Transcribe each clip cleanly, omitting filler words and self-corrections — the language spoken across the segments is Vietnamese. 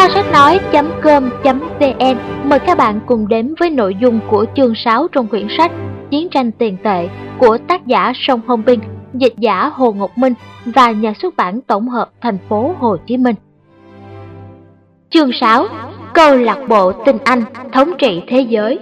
Kho sách nói.com.vn mời các bạn cùng đến với nội dung của chương 6 trong quyển sách Chiến tranh tiền tệ của tác giả Song Hong Bin, dịch giả Hồ Ngọc Minh và nhà xuất bản tổng hợp thành phố Hồ Chí Minh. Chương 6. Câu lạc bộ tinh Anh thống trị thế giới.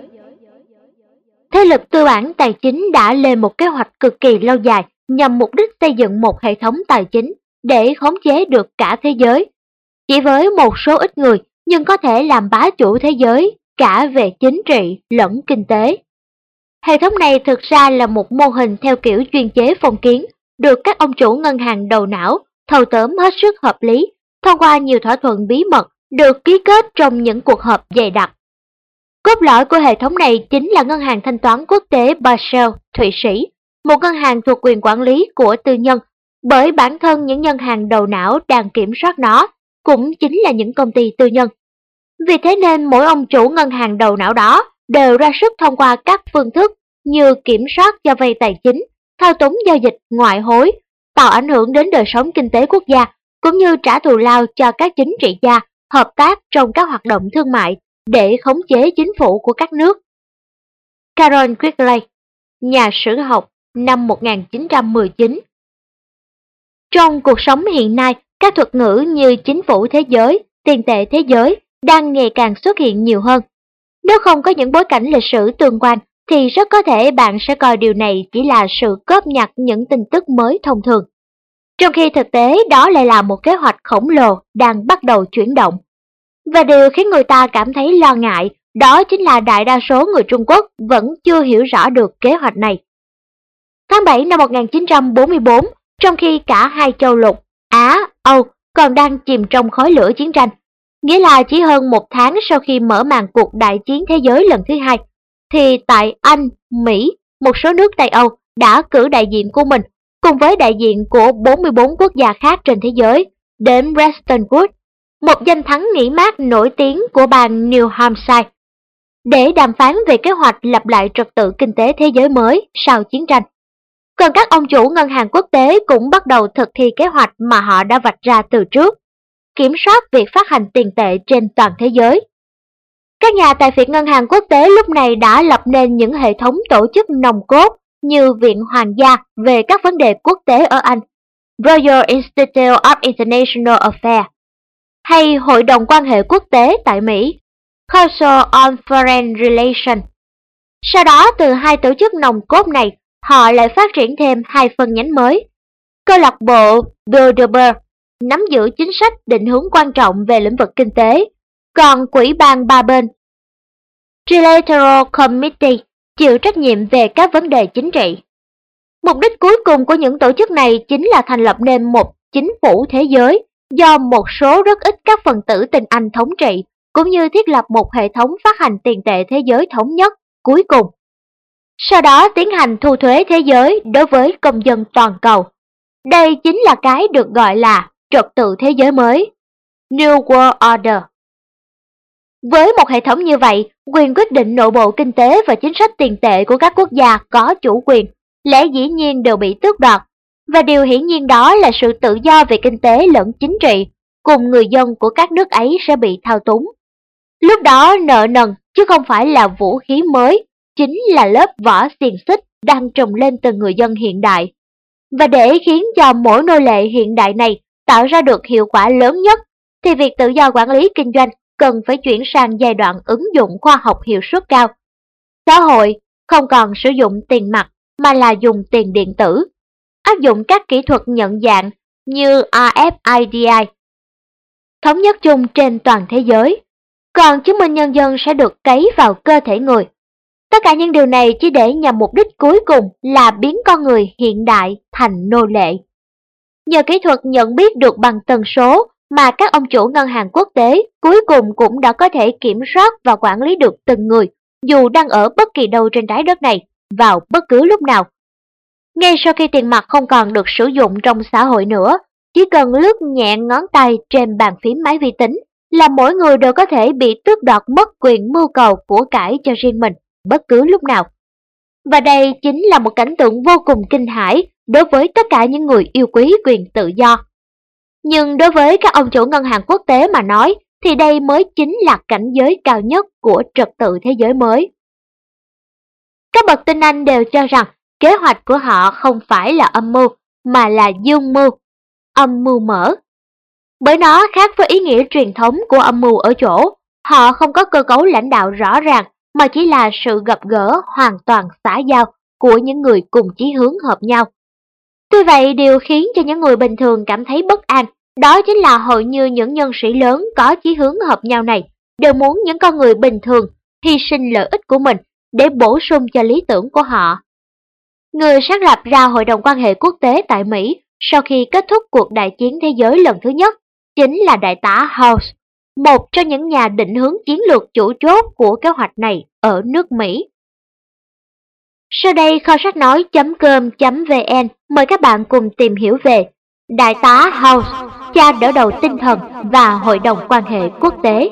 Thế lực tư bản tài chính đã lên một kế hoạch cực kỳ lâu dài nhằm mục đích xây dựng một hệ thống tài chính để khống chế được cả thế giới. Chỉ với một số ít người nhưng có thể làm bá chủ thế giới cả về chính trị lẫn kinh tế. Hệ thống này thực ra là một mô hình theo kiểu chuyên chế phong kiến, được các ông chủ ngân hàng đầu não thâu tóm hết sức hợp lý thông qua nhiều thỏa thuận bí mật được ký kết trong những cuộc họp dày đặc. Cốt lõi của hệ thống này chính là ngân hàng thanh toán quốc tế Basel, Thụy Sĩ, một ngân hàng thuộc quyền quản lý của tư nhân, bởi bản thân những ngân hàng đầu não đang kiểm soát nó cũng chính là những công ty tư nhân. Vì thế nên mỗi ông chủ ngân hàng đầu não đó đều ra sức thông qua các phương thức như kiểm soát cho vay tài chính, thao túng giao dịch ngoại hối, tạo ảnh hưởng đến đời sống kinh tế quốc gia, cũng như trả thù lao cho các chính trị gia hợp tác trong các hoạt động thương mại để khống chế chính phủ của các nước. Carol Quigley, nhà sử học, năm 1919. Trong cuộc sống hiện nay, các thuật ngữ như chính phủ thế giới, tiền tệ thế giới đang ngày càng xuất hiện nhiều hơn. Nếu không có những bối cảnh lịch sử tương quan, thì rất có thể bạn sẽ coi điều này chỉ là sự cóp nhặt những tin tức mới thông thường. Trong khi thực tế đó lại là một kế hoạch khổng lồ đang bắt đầu chuyển động. Và điều khiến người ta cảm thấy lo ngại đó chính là đại đa số người Trung Quốc vẫn chưa hiểu rõ được kế hoạch này. Tháng 7 năm 1944, trong khi cả hai châu lục, Á, Âu còn đang chìm trong khói lửa chiến tranh, nghĩa là chỉ hơn một tháng sau khi mở màn cuộc đại chiến thế giới lần thứ hai, thì tại Anh, Mỹ, một số nước Tây Âu đã cử đại diện của mình cùng với đại diện của 44 quốc gia khác trên thế giới đến Bretton Woods, một danh thắng nghỉ mát nổi tiếng của bang New Hampshire, để đàm phán về kế hoạch lập lại trật tự kinh tế thế giới mới sau chiến tranh. Còn các ông chủ ngân hàng quốc tế cũng bắt đầu thực thi kế hoạch mà họ đã vạch ra từ trước, kiểm soát việc phát hành tiền tệ trên toàn thế giới. Các nhà tài phiệt ngân hàng quốc tế lúc này đã lập nên những hệ thống tổ chức nòng cốt như Viện Hoàng gia về các vấn đề quốc tế ở Anh, Royal Institute of International Affairs, hay Hội đồng quan hệ quốc tế tại Mỹ, Council on Foreign Relations. Sau đó từ hai tổ chức nòng cốt này, họ lại phát triển thêm hai phân nhánh mới. Câu lạc bộ Bilderberg nắm giữ chính sách định hướng quan trọng về lĩnh vực kinh tế, còn Quỹ ban ba bên Trilateral Committee chịu trách nhiệm về các vấn đề chính trị. Mục đích cuối cùng của những tổ chức này chính là thành lập nên một chính phủ thế giới do một số rất ít các phần tử tinh Anh thống trị, cũng như thiết lập một hệ thống phát hành tiền tệ thế giới thống nhất cuối cùng. Sau đó tiến hành thu thuế thế giới đối với công dân toàn cầu. Đây chính là cái được gọi là trật tự thế giới mới, New World Order. Với một hệ thống như vậy, quyền quyết định nội bộ kinh tế và chính sách tiền tệ của các quốc gia có chủ quyền, lẽ dĩ nhiên đều bị tước đoạt, và điều hiển nhiên đó là sự tự do về kinh tế lẫn chính trị, cùng người dân của các nước ấy sẽ bị thao túng. Lúc đó nợ nần, chứ không phải là vũ khí mới, chính là lớp vỏ xiềng xích đang trồng lên từ người dân hiện đại. Và để khiến cho mỗi nô lệ hiện đại này tạo ra được hiệu quả lớn nhất, thì việc tự do quản lý kinh doanh cần phải chuyển sang giai đoạn ứng dụng khoa học hiệu suất cao. Xã hội không còn sử dụng tiền mặt mà là dùng tiền điện tử, áp dụng các kỹ thuật nhận dạng như RFID, thống nhất chung trên toàn thế giới, còn chứng minh nhân dân sẽ được cấy vào cơ thể người. Tất cả những điều này chỉ để nhằm mục đích cuối cùng là biến con người hiện đại thành nô lệ. Nhờ kỹ thuật nhận biết được bằng tần số mà các ông chủ ngân hàng quốc tế cuối cùng cũng đã có thể kiểm soát và quản lý được từng người, dù đang ở bất kỳ đâu trên trái đất này, vào bất cứ lúc nào. Ngay sau khi tiền mặt không còn được sử dụng trong xã hội nữa, chỉ cần lướt nhẹ ngón tay trên bàn phím máy vi tính là mỗi người đều có thể bị tước đoạt mất quyền mưu cầu của cải cho riêng mình bất cứ lúc nào. Và đây chính là một cảnh tượng vô cùng kinh hãi đối với tất cả những người yêu quý quyền tự do. Nhưng đối với các ông chủ ngân hàng quốc tế mà nói, thì đây mới chính là cảnh giới cao nhất của trật tự thế giới mới. Các bậc tinh Anh đều cho rằng kế hoạch của họ không phải là âm mưu, mà là dương mưu, âm mưu mở. Bởi nó khác với ý nghĩa truyền thống của âm mưu ở chỗ, họ không có cơ cấu lãnh đạo rõ ràng, mà chỉ là sự gặp gỡ hoàn toàn xã giao của những người cùng chí hướng hợp nhau. Tuy vậy, điều khiến cho những người bình thường cảm thấy bất an, đó chính là hầu như những nhân sĩ lớn có chí hướng hợp nhau này đều muốn những con người bình thường hy sinh lợi ích của mình để bổ sung cho lý tưởng của họ. Người sáng lập ra Hội đồng quan hệ quốc tế tại Mỹ sau khi kết thúc cuộc đại chiến thế giới lần thứ nhất chính là đại tá House, một trong những nhà định hướng chiến lược chủ chốt của kế hoạch này ở nước Mỹ. Sau đây kho sách nói.com.vn mời các bạn cùng tìm hiểu về đại tá House, cha đỡ đầu tinh thần và Hội đồng quan hệ quốc tế.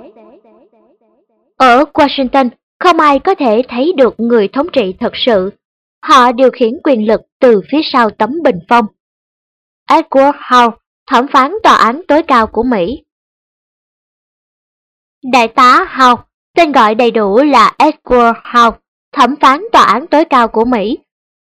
Ở Washington, không ai có thể thấy được người thống trị thật sự. Họ điều khiển quyền lực từ phía sau tấm bình phong. Edward House, thẩm phán tòa án tối cao của Mỹ. Đại tá House, tên gọi đầy đủ là Edward House, thẩm phán tòa án tối cao của Mỹ,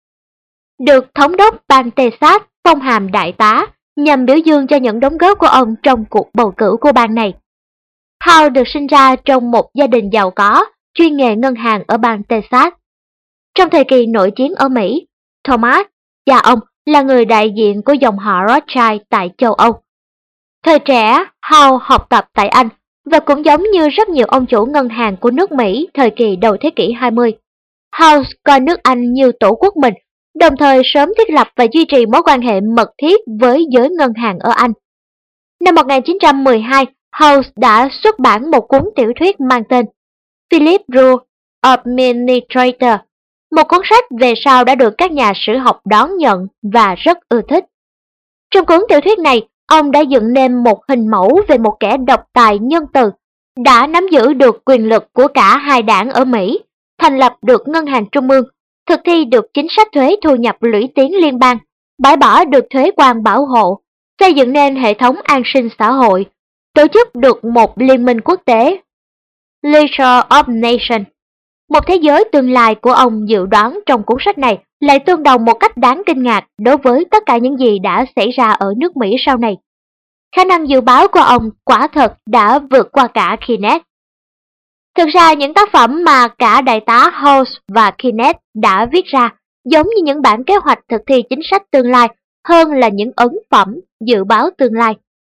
được thống đốc bang Texas phong hàm đại tá nhằm biểu dương cho những đóng góp của ông trong cuộc bầu cử của bang này. House được sinh ra trong một gia đình giàu có, chuyên nghề ngân hàng ở bang Texas. Trong thời kỳ nội chiến ở Mỹ, Thomas, cha ông, là người đại diện của dòng họ Rothschild tại châu Âu. Thời trẻ, House học tập tại Anh và cũng giống như rất nhiều ông chủ ngân hàng của nước Mỹ thời kỳ đầu thế kỷ 20. House coi nước Anh như tổ quốc mình, đồng thời sớm thiết lập và duy trì mối quan hệ mật thiết với giới ngân hàng ở Anh. Năm 1912, House đã xuất bản một cuốn tiểu thuyết mang tên Philip Rule Administrator, một cuốn sách về sau đã được các nhà sử học đón nhận và rất ưa thích. Trong cuốn tiểu thuyết này, ông đã dựng nên một hình mẫu về một kẻ độc tài nhân từ, đã nắm giữ được quyền lực của cả hai đảng ở Mỹ, thành lập được ngân hàng trung ương, thực thi được chính sách thuế thu nhập lũy tiến liên bang, bãi bỏ được thuế quan bảo hộ, xây dựng nên hệ thống an sinh xã hội, tổ chức được một liên minh quốc tế, League of Nations. Một thế giới tương lai của ông dự đoán trong cuốn sách này lại tương đồng một cách đáng kinh ngạc đối với tất cả những gì đã xảy ra ở nước Mỹ sau này. Khả năng dự báo của ông quả thật đã vượt qua cả Keynes. Thực ra những tác phẩm mà cả đại tá House và Keynes đã viết ra giống như những bản kế hoạch thực thi chính sách tương lai hơn là những ấn phẩm dự báo tương lai.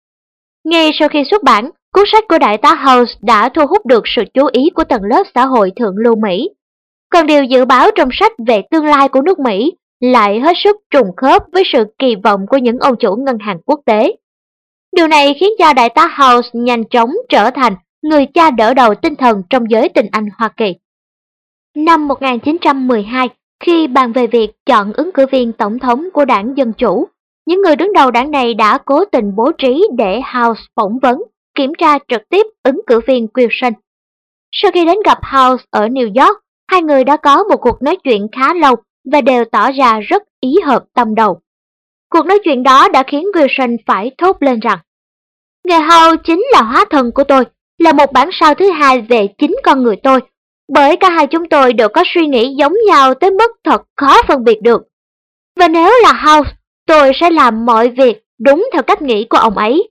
Ngay sau khi xuất bản, cuốn sách của đại tá House đã thu hút được sự chú ý của tầng lớp xã hội thượng lưu Mỹ. Còn điều dự báo trong sách về tương lai của nước Mỹ lại hết sức trùng khớp với sự kỳ vọng của những ông chủ ngân hàng quốc tế. Điều này khiến cho đại tá House nhanh chóng trở thành người cha đỡ đầu tinh thần trong giới tình Anh Hoa Kỳ. Năm 1912, khi bàn về việc chọn ứng cử viên tổng thống của đảng Dân Chủ, những người đứng đầu đảng này đã cố tình bố trí để House phỏng vấn, kiểm tra trực tiếp ứng cử viên Wilson. Sau khi đến gặp House ở New York, hai người đã có một cuộc nói chuyện khá lâu và đều tỏ ra rất ý hợp tâm đầu. Cuộc nói chuyện đó đã khiến Wilson phải thốt lên rằng: "Ngài House chính là hóa thân của tôi, là một bản sao thứ hai về chính con người tôi, bởi cả hai chúng tôi đều có suy nghĩ giống nhau tới mức thật khó phân biệt được. Và nếu là House, tôi sẽ làm mọi việc đúng theo cách nghĩ của ông ấy."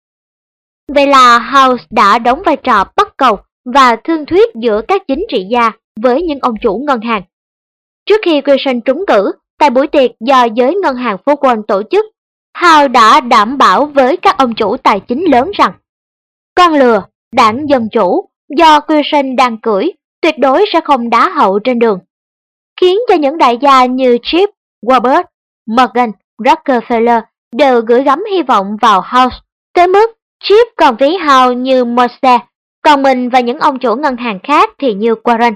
Vậy là House đã đóng vai trò bắt cầu và thương thuyết giữa các chính trị gia với những ông chủ ngân hàng. Trước khi Wilson trúng cử, tại buổi tiệc do giới ngân hàng phố Wall tổ chức, House đã đảm bảo với các ông chủ tài chính lớn rằng con lừa, đảng Dân Chủ, do Wilson đang cưỡi, tuyệt đối sẽ không đá hậu trên đường, khiến cho những đại gia như Chip, Warburg, Morgan, Rockefeller đều gửi gắm hy vọng vào House, tới mức Chip còn ví House như Morse, còn mình và những ông chủ ngân hàng khác thì như Warren.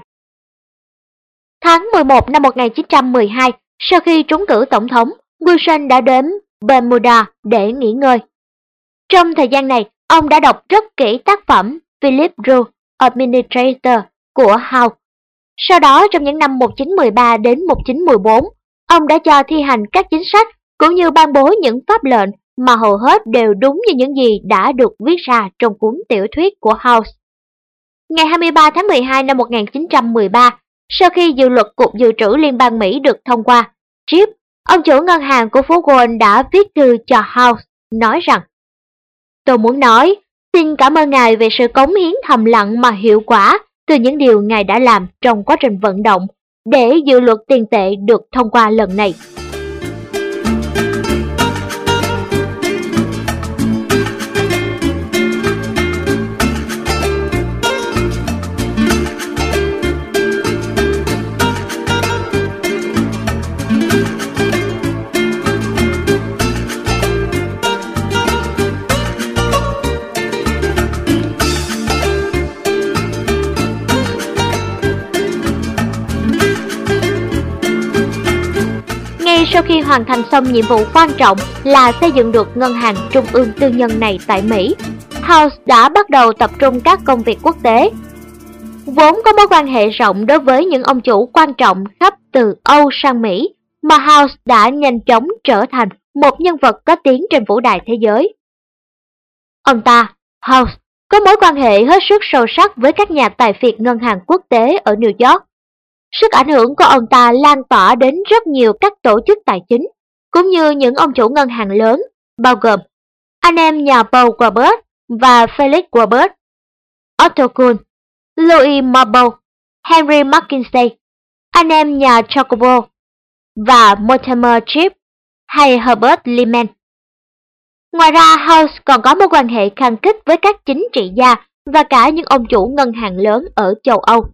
Tháng 11 năm 1912, sau khi trúng cử tổng thống, Wilson đã đến Bermuda để nghỉ ngơi. Trong thời gian này, ông đã đọc rất kỹ tác phẩm Philip Rule Administrator của House. Sau đó, trong những năm 1913 đến 1914, ông đã cho thi hành các chính sách cũng như ban bố những pháp lệnh mà hầu hết đều đúng như những gì đã được viết ra trong cuốn tiểu thuyết của House. Ngày 23 tháng 12 năm 1913, sau khi dự luật Cục Dự trữ Liên bang Mỹ được thông qua, Chip, ông chủ ngân hàng của phố Wall đã viết thư cho House, nói rằng: "Tôi muốn nói, xin cảm ơn ngài về sự cống hiến thầm lặng mà hiệu quả từ những điều ngài đã làm trong quá trình vận động để dự luật tiền tệ được thông qua lần này." Sau khi hoàn thành xong nhiệm vụ quan trọng là xây dựng được ngân hàng trung ương tư nhân này tại Mỹ, House đã bắt đầu tập trung các công việc quốc tế. Vốn có mối quan hệ rộng đối với những ông chủ quan trọng khắp từ Âu sang Mỹ, mà House đã nhanh chóng trở thành một nhân vật có tiếng trên vũ đài thế giới. Ông ta, House, có mối quan hệ hết sức sâu sắc với các nhà tài phiệt ngân hàng quốc tế ở New York. Sức ảnh hưởng của ông ta lan tỏa đến rất nhiều các tổ chức tài chính, cũng như những ông chủ ngân hàng lớn, bao gồm anh em nhà Paul Walbert và Felix Walbert, Otto Kuhn, Louis Marble, Henry McKinsey, anh em nhà Jacobo và Mortimer Chip hay Herbert Lehman. Ngoài ra, House còn có mối quan hệ khăng khít với các chính trị gia và cả những ông chủ ngân hàng lớn ở châu Âu.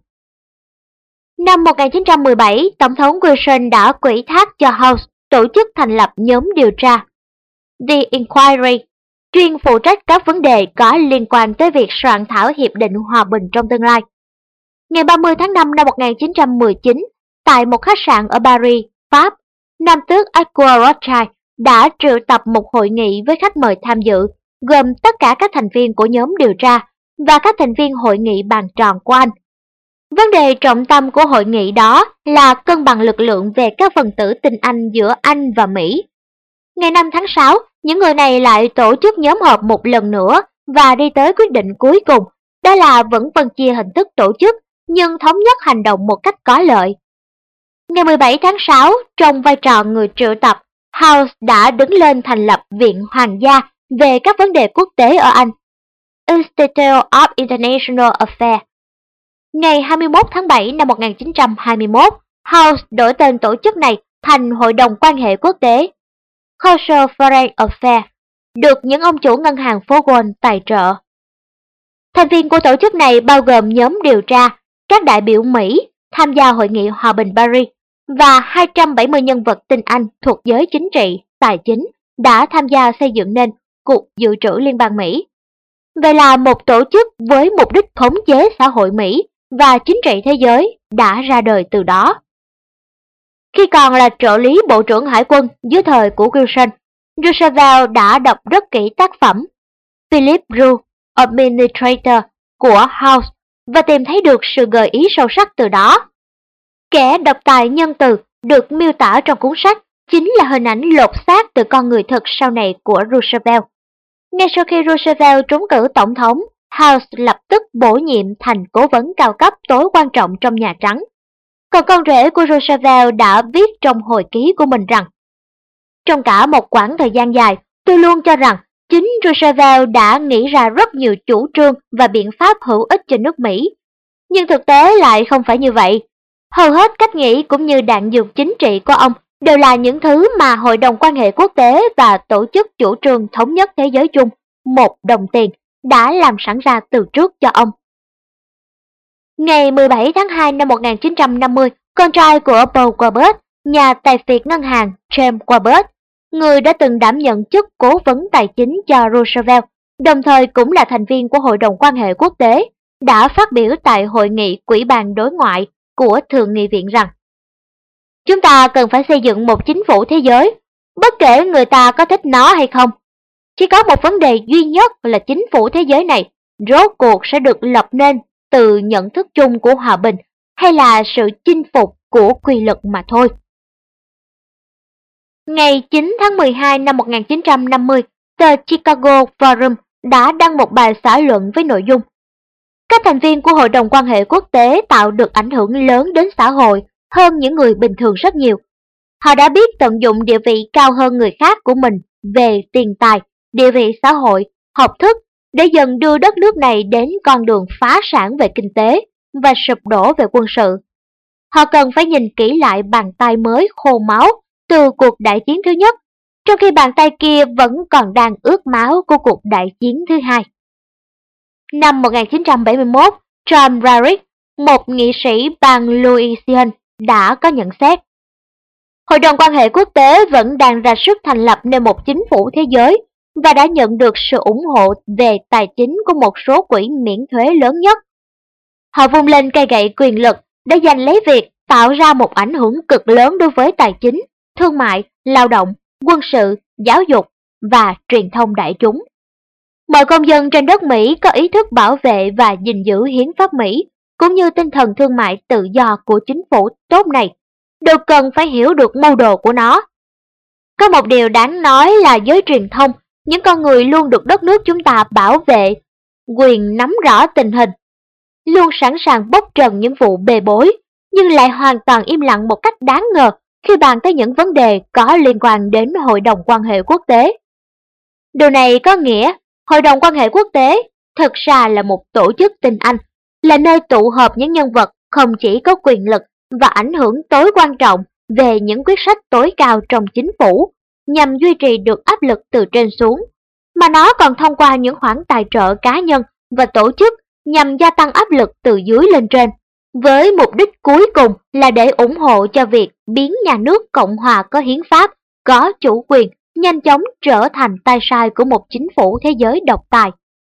Năm 1917, Tổng thống Wilson đã ủy thác cho House tổ chức thành lập nhóm điều tra The Inquiry, chuyên phụ trách các vấn đề có liên quan tới việc soạn thảo hiệp định hòa bình trong tương lai. Ngày 30 tháng 5 năm 1919, tại một khách sạn ở Paris, Pháp, Nam tước Arthur Rothschild đã triệu tập một hội nghị với khách mời tham dự, gồm tất cả các thành viên của nhóm điều tra và các thành viên hội nghị bàn tròn của Anh. Vấn đề trọng tâm của hội nghị đó là cân bằng lực lượng về các phần tử tinh Anh giữa Anh và Mỹ. Ngày 5 tháng 6, những người này lại tổ chức nhóm họp một lần nữa và đi tới quyết định cuối cùng, đó là vẫn phân chia hình thức tổ chức nhưng thống nhất hành động một cách có lợi. Ngày 17 tháng 6, trong vai trò người triệu tập, House đã đứng lên thành lập Viện Hoàng gia về các vấn đề quốc tế ở Anh, Institute of International Affairs. Ngày 21 tháng 7 năm 1921, House đổi tên tổ chức này thành Hội đồng quan hệ quốc tế, Council Foreign Affairs, được những ông chủ ngân hàng phố Wall tài trợ. Thành viên của tổ chức này bao gồm nhóm điều tra, các đại biểu Mỹ tham gia Hội nghị Hòa bình Paris và 270 nhân vật tinh Anh thuộc giới chính trị, tài chính đã tham gia xây dựng nên Cục Dự trữ Liên bang Mỹ. Vậy là một tổ chức với mục đích khống chế xã hội Mỹ và chính trị thế giới đã ra đời từ đó. Khi còn là trợ lý Bộ trưởng Hải quân dưới thời của Wilson, Roosevelt đã đọc rất kỹ tác phẩm Philip Roe, Administrator của House và tìm thấy được sự gợi ý sâu sắc từ đó. Kẻ độc tài nhân từ được miêu tả trong cuốn sách chính là hình ảnh lột xác từ con người thực sau này của Roosevelt. Ngay sau khi Roosevelt trúng cử tổng thống, House lập tức bổ nhiệm thành cố vấn cao cấp tối quan trọng trong Nhà Trắng. Còn con rể của Roosevelt đã viết trong hồi ký của mình rằng: "Trong cả một quãng thời gian dài, tôi luôn cho rằng chính Roosevelt đã nghĩ ra rất nhiều chủ trương và biện pháp hữu ích cho nước Mỹ. Nhưng thực tế lại không phải như vậy. Hầu hết cách nghĩ cũng như đạn dược chính trị của ông đều là những thứ mà Hội đồng quan hệ quốc tế và Tổ chức chủ trương thống nhất thế giới chung, một đồng tiền, đã làm sẵn ra từ trước cho ông." Ngày 17 tháng 2 năm 1950, con trai của Paul Walbert, nhà tài phiệt ngân hàng James Walbert, người đã từng đảm nhận chức cố vấn tài chính cho Roosevelt, đồng thời cũng là thành viên của Hội đồng quan hệ quốc tế, đã phát biểu tại hội nghị Ủy ban đối ngoại của Thượng nghị viện rằng: "Chúng ta cần phải xây dựng một chính phủ thế giới, bất kể người ta có thích nó hay không. Chỉ có một vấn đề duy nhất là chính phủ thế giới này rốt cuộc sẽ được lập nên từ nhận thức chung của hòa bình hay là sự chinh phục của quy lực mà thôi." Ngày 9 tháng 12 năm 1950, tờ Chicago Forum đã đăng một bài xã luận với nội dung: các thành viên của Hội đồng quan hệ quốc tế tạo được ảnh hưởng lớn đến xã hội hơn những người bình thường rất nhiều. Họ đã biết tận dụng địa vị cao hơn người khác của mình về tiền tài, địa vị xã hội, học thức để dần đưa đất nước này đến con đường phá sản về kinh tế và sụp đổ về quân sự. Họ cần phải nhìn kỹ lại bàn tay mới khô máu từ cuộc đại chiến thứ nhất, trong khi bàn tay kia vẫn còn đang ướt máu của cuộc đại chiến thứ hai. Năm 1971, John Rarick, một nghị sĩ bang Louisiana, đã có nhận xét: Hội đồng quan hệ quốc tế vẫn đang ra sức thành lập nên một chính phủ thế giới và đã nhận được sự ủng hộ về tài chính của một số quỹ miễn thuế lớn nhất. Họ vung lên cây gậy quyền lực để giành lấy việc tạo ra một ảnh hưởng cực lớn đối với tài chính, thương mại, lao động, quân sự, giáo dục và truyền thông đại chúng. Mọi công dân trên đất Mỹ có ý thức bảo vệ và gìn giữ hiến pháp Mỹ, cũng như tinh thần thương mại tự do của chính phủ tốt này, đều cần phải hiểu được mưu đồ của nó. Có một điều đáng nói là giới truyền thông, những con người luôn được đất nước chúng ta bảo vệ, quyền nắm rõ tình hình, luôn sẵn sàng bóc trần những vụ bê bối, nhưng lại hoàn toàn im lặng một cách đáng ngờ khi bàn tới những vấn đề có liên quan đến Hội đồng quan hệ quốc tế. Điều này có nghĩa Hội đồng quan hệ quốc tế thực ra là một tổ chức tinh anh, là nơi tụ họp những nhân vật không chỉ có quyền lực và ảnh hưởng tối quan trọng về những quyết sách tối cao trong chính phủ nhằm duy trì được áp lực từ trên xuống, mà nó còn thông qua những khoản tài trợ cá nhân và tổ chức nhằm gia tăng áp lực từ dưới lên trên, với mục đích cuối cùng là để ủng hộ cho việc biến nhà nước Cộng hòa có hiến pháp, có chủ quyền, nhanh chóng trở thành tay sai của một chính phủ thế giới độc tài.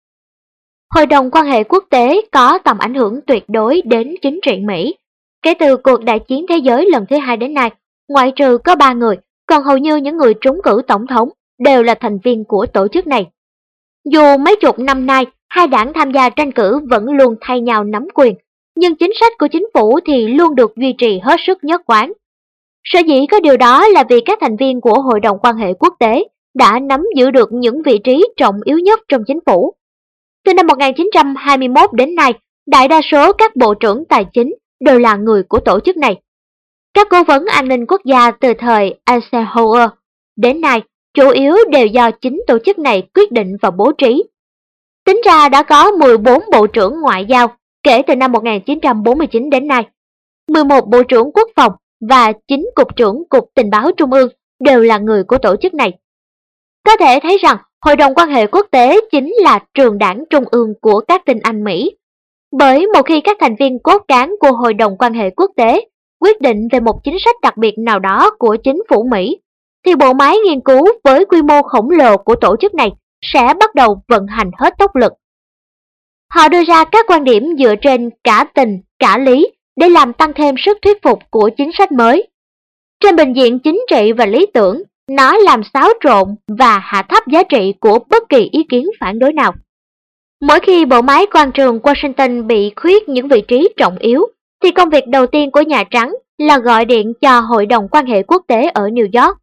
Hội đồng quan hệ quốc tế có tầm ảnh hưởng tuyệt đối đến chính trị Mỹ. Kể từ cuộc đại chiến thế giới lần thứ hai đến nay, ngoại trừ có 3 người, còn hầu như những người trúng cử tổng thống đều là thành viên của tổ chức này. Dù mấy chục năm nay, hai đảng tham gia tranh cử vẫn luôn thay nhau nắm quyền, nhưng chính sách của chính phủ thì luôn được duy trì hết sức nhất quán. Sở dĩ có điều đó là vì các thành viên của Hội đồng quan hệ quốc tế đã nắm giữ được những vị trí trọng yếu nhất trong chính phủ. Từ năm 1921 đến nay, đại đa số các bộ trưởng tài chính đều là người của tổ chức này. Các cố vấn an ninh quốc gia từ thời Eisenhower đến nay chủ yếu đều do chính tổ chức này quyết định và bố trí. Tính ra đã có 14 bộ trưởng ngoại giao kể từ năm 1949 đến nay, 11 bộ trưởng quốc phòng và 9 cục trưởng Cục Tình báo Trung ương đều là người của tổ chức này. Có thể thấy rằng Hội đồng quan hệ quốc tế chính là trường đảng trung ương của các tinh anh Mỹ. Bởi một khi các thành viên cốt cán của Hội đồng quan hệ quốc tế quyết định về một chính sách đặc biệt nào đó của chính phủ Mỹ, thì bộ máy nghiên cứu với quy mô khổng lồ của tổ chức này sẽ bắt đầu vận hành hết tốc lực. Họ đưa ra các quan điểm dựa trên cả tình, cả lý để làm tăng thêm sức thuyết phục của chính sách mới. Trên bình diện chính trị và lý tưởng, nó làm xáo trộn và hạ thấp giá trị của bất kỳ ý kiến phản đối nào. Mỗi khi bộ máy quan trường Washington bị khuyết những vị trí trọng yếu, thì công việc đầu tiên của Nhà Trắng là gọi điện cho Hội đồng quan hệ quốc tế ở New York.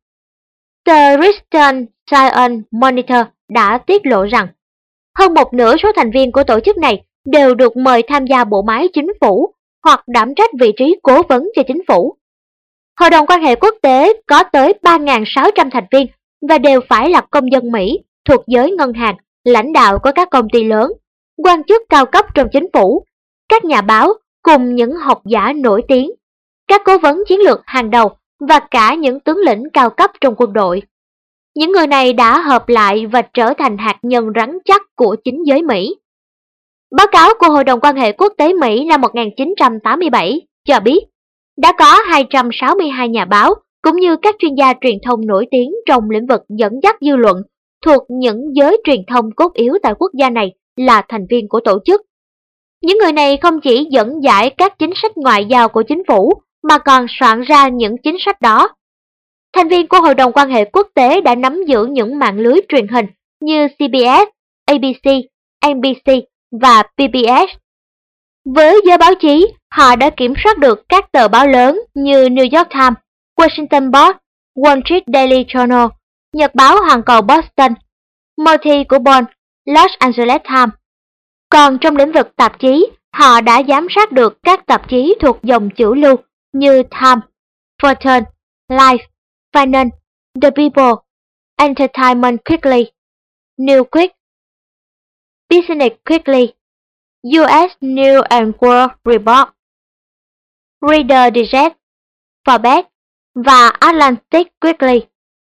Tờ Richmond Science Monitor đã tiết lộ rằng hơn một nửa số thành viên của tổ chức này đều được mời tham gia bộ máy chính phủ hoặc đảm trách vị trí cố vấn cho chính phủ. Hội đồng quan hệ quốc tế có tới 3.600 thành viên và đều phải là công dân Mỹ thuộc giới ngân hàng, lãnh đạo của các công ty lớn, quan chức cao cấp trong chính phủ, các nhà báo cùng những học giả nổi tiếng, các cố vấn chiến lược hàng đầu và cả những tướng lĩnh cao cấp trong quân đội. Những người này đã hợp lại và trở thành hạt nhân rắn chắc của chính giới Mỹ. Báo cáo của Hội đồng quan hệ quốc tế Mỹ năm 1987 cho biết đã có 262 nhà báo cũng như các chuyên gia truyền thông nổi tiếng trong lĩnh vực dẫn dắt dư luận thuộc những giới truyền thông cốt yếu tại quốc gia này là thành viên của tổ chức. Những người này không chỉ dẫn giải các chính sách ngoại giao của chính phủ mà còn soạn ra những chính sách đó. Thành viên của Hội đồng quan hệ quốc tế đã nắm giữ những mạng lưới truyền hình như CBS, ABC, NBC và PBS. Với giới báo chí, họ đã kiểm soát được các tờ báo lớn như New York Times, Washington Post, Wall Street Daily Journal, Nhật báo Hoàn cầu Boston, Multi của Bond, Los Angeles Times. Còn trong lĩnh vực tạp chí, họ đã giám sát được các tạp chí thuộc dòng chủ lưu như Time, Fortune, Life, Finance, The People, Entertainment Weekly, Newsweek, Business Weekly, US News and World Report, Reader Digest, Forbes và Atlantic Weekly.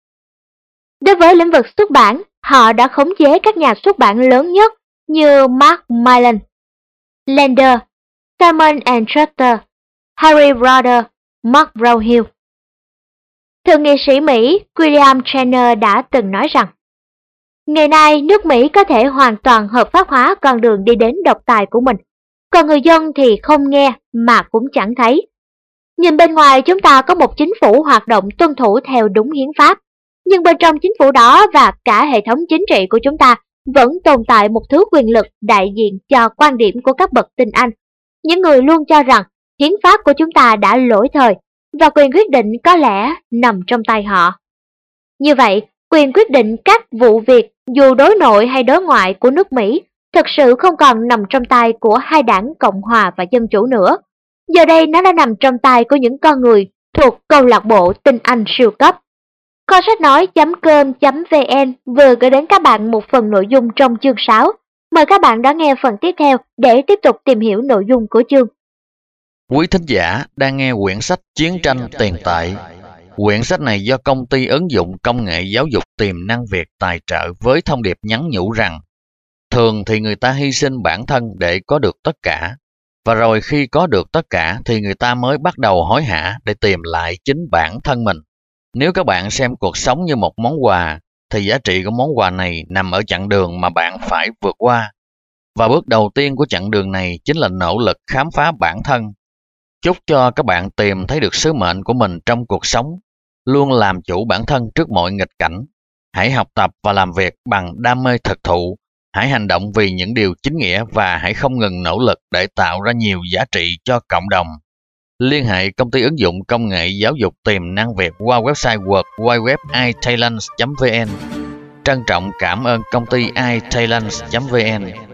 Đối với lĩnh vực xuất bản, họ đã khống chế các nhà xuất bản lớn nhất như Macmillan, Lander, Simon and Schuster, Harry Brother, McGraw-Hill. Thượng nghị sĩ Mỹ William Channer đã từng nói rằng, ngày nay nước Mỹ có thể hoàn toàn hợp pháp hóa con đường đi đến độc tài của mình, còn người dân thì không nghe mà cũng chẳng thấy. Nhìn bên ngoài chúng ta có một chính phủ hoạt động tuân thủ theo đúng hiến pháp, nhưng bên trong chính phủ đó và cả hệ thống chính trị của chúng ta vẫn tồn tại một thứ quyền lực đại diện cho quan điểm của các bậc tinh anh. Những người luôn cho rằng hiến pháp của chúng ta đã lỗi thời và quyền quyết định có lẽ nằm trong tay họ. Như vậy, quyền quyết định các vụ việc dù đối nội hay đối ngoại của nước Mỹ thực sự không còn nằm trong tay của hai đảng Cộng hòa và Dân chủ nữa. Giờ đây nó đã nằm trong tay của những con người thuộc câu lạc bộ tinh anh siêu cấp. Kho sách nói.com.vn vừa gửi đến các bạn một phần nội dung trong chương 6. Mời các bạn đón nghe phần tiếp theo để tiếp tục tìm hiểu nội dung của chương. Quý thính giả đang nghe quyển sách Chiến tranh tiền tệ. Quyển sách này do công ty ứng dụng công nghệ giáo dục tiềm năng Việt tài trợ với thông điệp nhắn nhủ rằng thường thì người ta hy sinh bản thân để có được tất cả, và rồi khi có được tất cả thì người ta mới bắt đầu hối hả để tìm lại chính bản thân mình. Nếu các bạn xem cuộc sống như một món quà, thì giá trị của món quà này nằm ở chặng đường mà bạn phải vượt qua. Và bước đầu tiên của chặng đường này chính là nỗ lực khám phá bản thân. Chúc cho các bạn tìm thấy được sứ mệnh của mình trong cuộc sống, luôn làm chủ bản thân trước mọi nghịch cảnh. Hãy học tập và làm việc bằng đam mê thực thụ. Hãy hành động vì những điều chính nghĩa và hãy không ngừng nỗ lực để tạo ra nhiều giá trị cho cộng đồng. Liên hệ công ty ứng dụng công nghệ giáo dục tiềm năng Việt qua website worldwideweb italands.vn. Trân trọng cảm ơn công ty italands.vn.